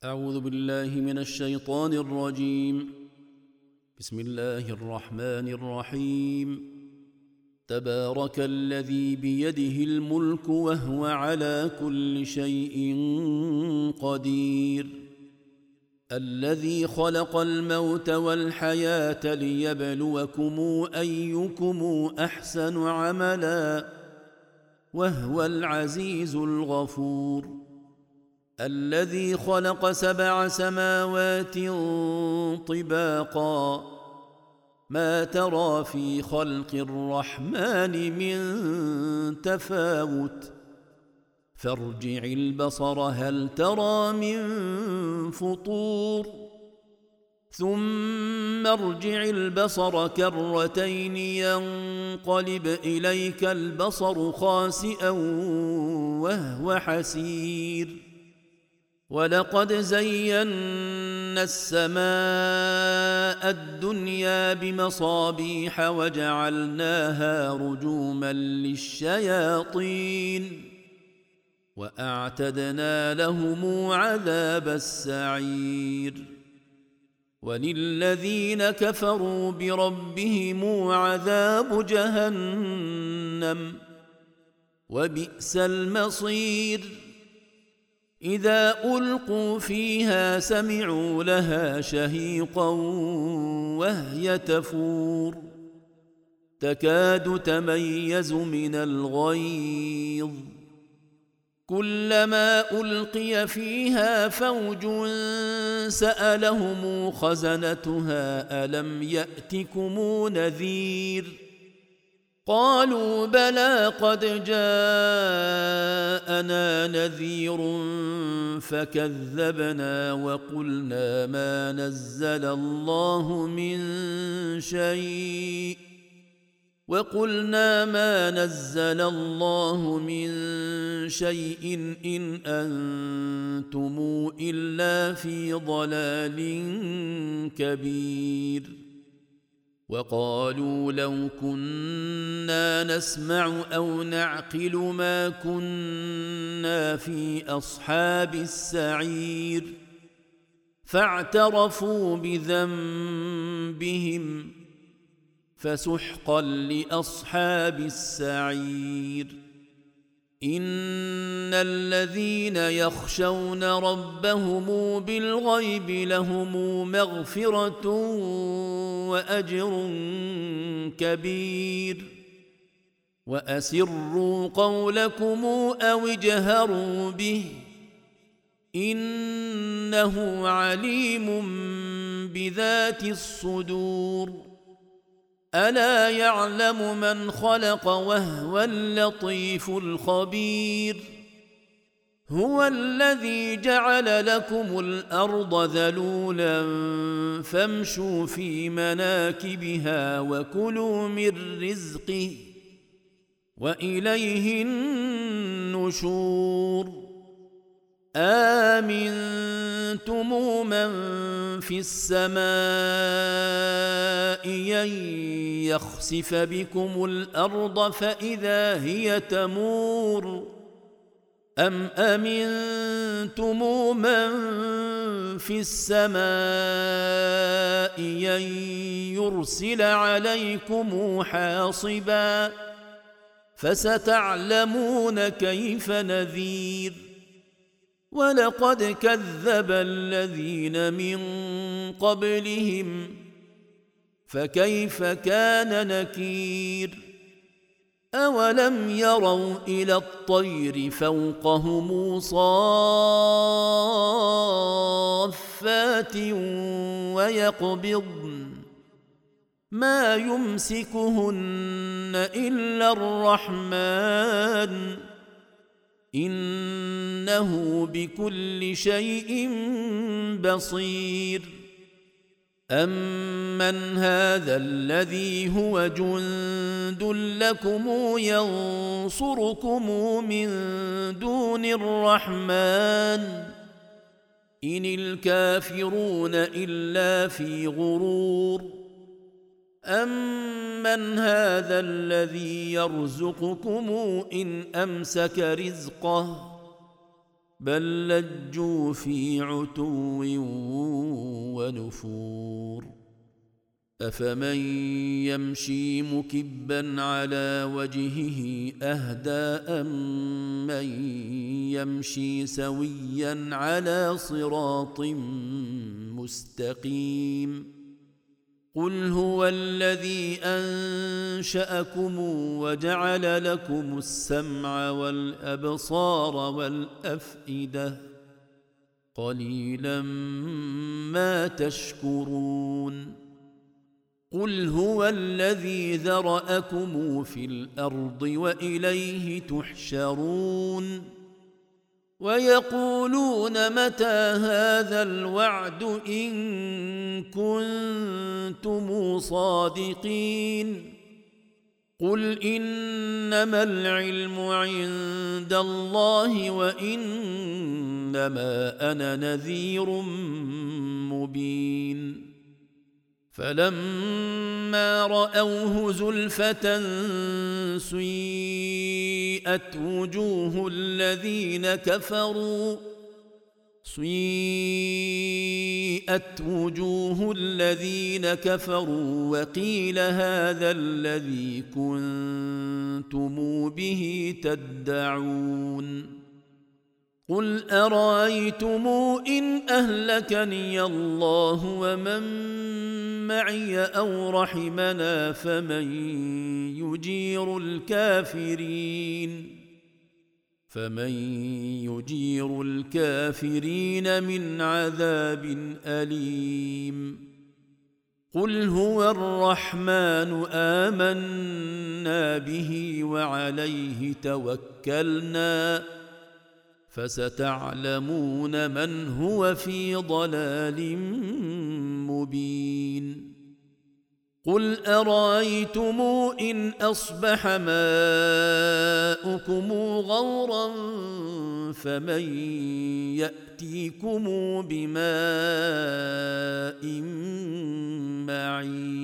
أعوذ بالله من الشيطان الرجيم. بسم الله الرحمن الرحيم. تبارك الذي بيده الملك وهو على كل شيء قدير. الذي خلق الموت والحياة ليبلوكم أيكم أحسن عملا وهو العزيز الغفور. الذي خلق 7 سماوات طباقا ما ترى في خلق الرحمن من تفاوت فارجع البصر هل ترى من فطور ثم ارجع البصر كرتين ينقلب إليك البصر خاسئا وهو حسير. ولقد زينا السماء الدنيا بمصابيح وجعلناها رجوما للشياطين وأعتدنا لهم عذاب السعير. وللذين كفروا بربهم عذاب جهنم وبئس المصير. إذا ألقوا فيها سمعوا لها شهيقا وهي تفور تكاد تميز من الغيظ كلما ألقي فيها فوج سألهم خزنتها ألم يأتكم نذير قالوا بلى قد جاءنا نذير فكذبنا وقلنا ما نزل الله من شيء إن أنتم إلا في ضلال كبير. وقالوا لو كنا نسمع أو نعقل ما كنا في أصحاب السعير فاعترفوا بذنبهم فسحقا لأصحاب السعير. إن الذين يخشون ربهم بالغيب لهم مغفرة وأجر كبير. وأسروا قولكم أو اجهروا به إنه عليم بذات الصدور. ألا يعلم من خلق وهو اللطيف الخبير. هو الذي جعل لكم الأرض ذلولا فامشوا في مناكبها وكلوا من رزقه وإليه النشور. آمنتم من في السماء أن يخسف بكم الأرض فإذا هي تمور أم أمنتم من في السماء أن يرسل عليكم حاصبا فستعلمون كيف نذير. ولقد كذب الذين من قبلهم فكيف كان نكير. أولم يروا إلى الطير فوقهم صافات ويقبضن ما يمسكهن إلا الرحمن إنه بكل شيء بصير. أمن هذا الذي هو جند لكم ينصركم من دون الرحمن إن الكافرون إلا في غرور. أمن هذا الذي يرزقكم إن أمسك رزقه بل لجوا في عتو ونفور أفمن يمشي مكبا على وجهه أهدى أمن يمشي سويا على صراط مستقيم قل هو الذي أنشأكم وجعل لكم السمع والأبصار والأفئدة قليلا ما تشكرون قل هو الذي ذرأكم في الأرض وإليه تحشرون ويقولون متى هذا الوعد إن كنتم صادقين قل إنما العلم عند الله وإنما أنا نذير مبين فلما رأوه زلفة سيئت وجوه الذين كفروا وقيل هذا الذي كنتم به تدعون قل أرأيتم إن أهلكني الله ومن معي أو رحمنا فمن يجير الكافرين من عذاب أليم قل هو الرحمن آمنا به وعليه توكلنا فستعلمون من هو في ضلال مبين قل أرأيتم إن أصبح ماؤكم غورا فمن يأتيكم بماء معين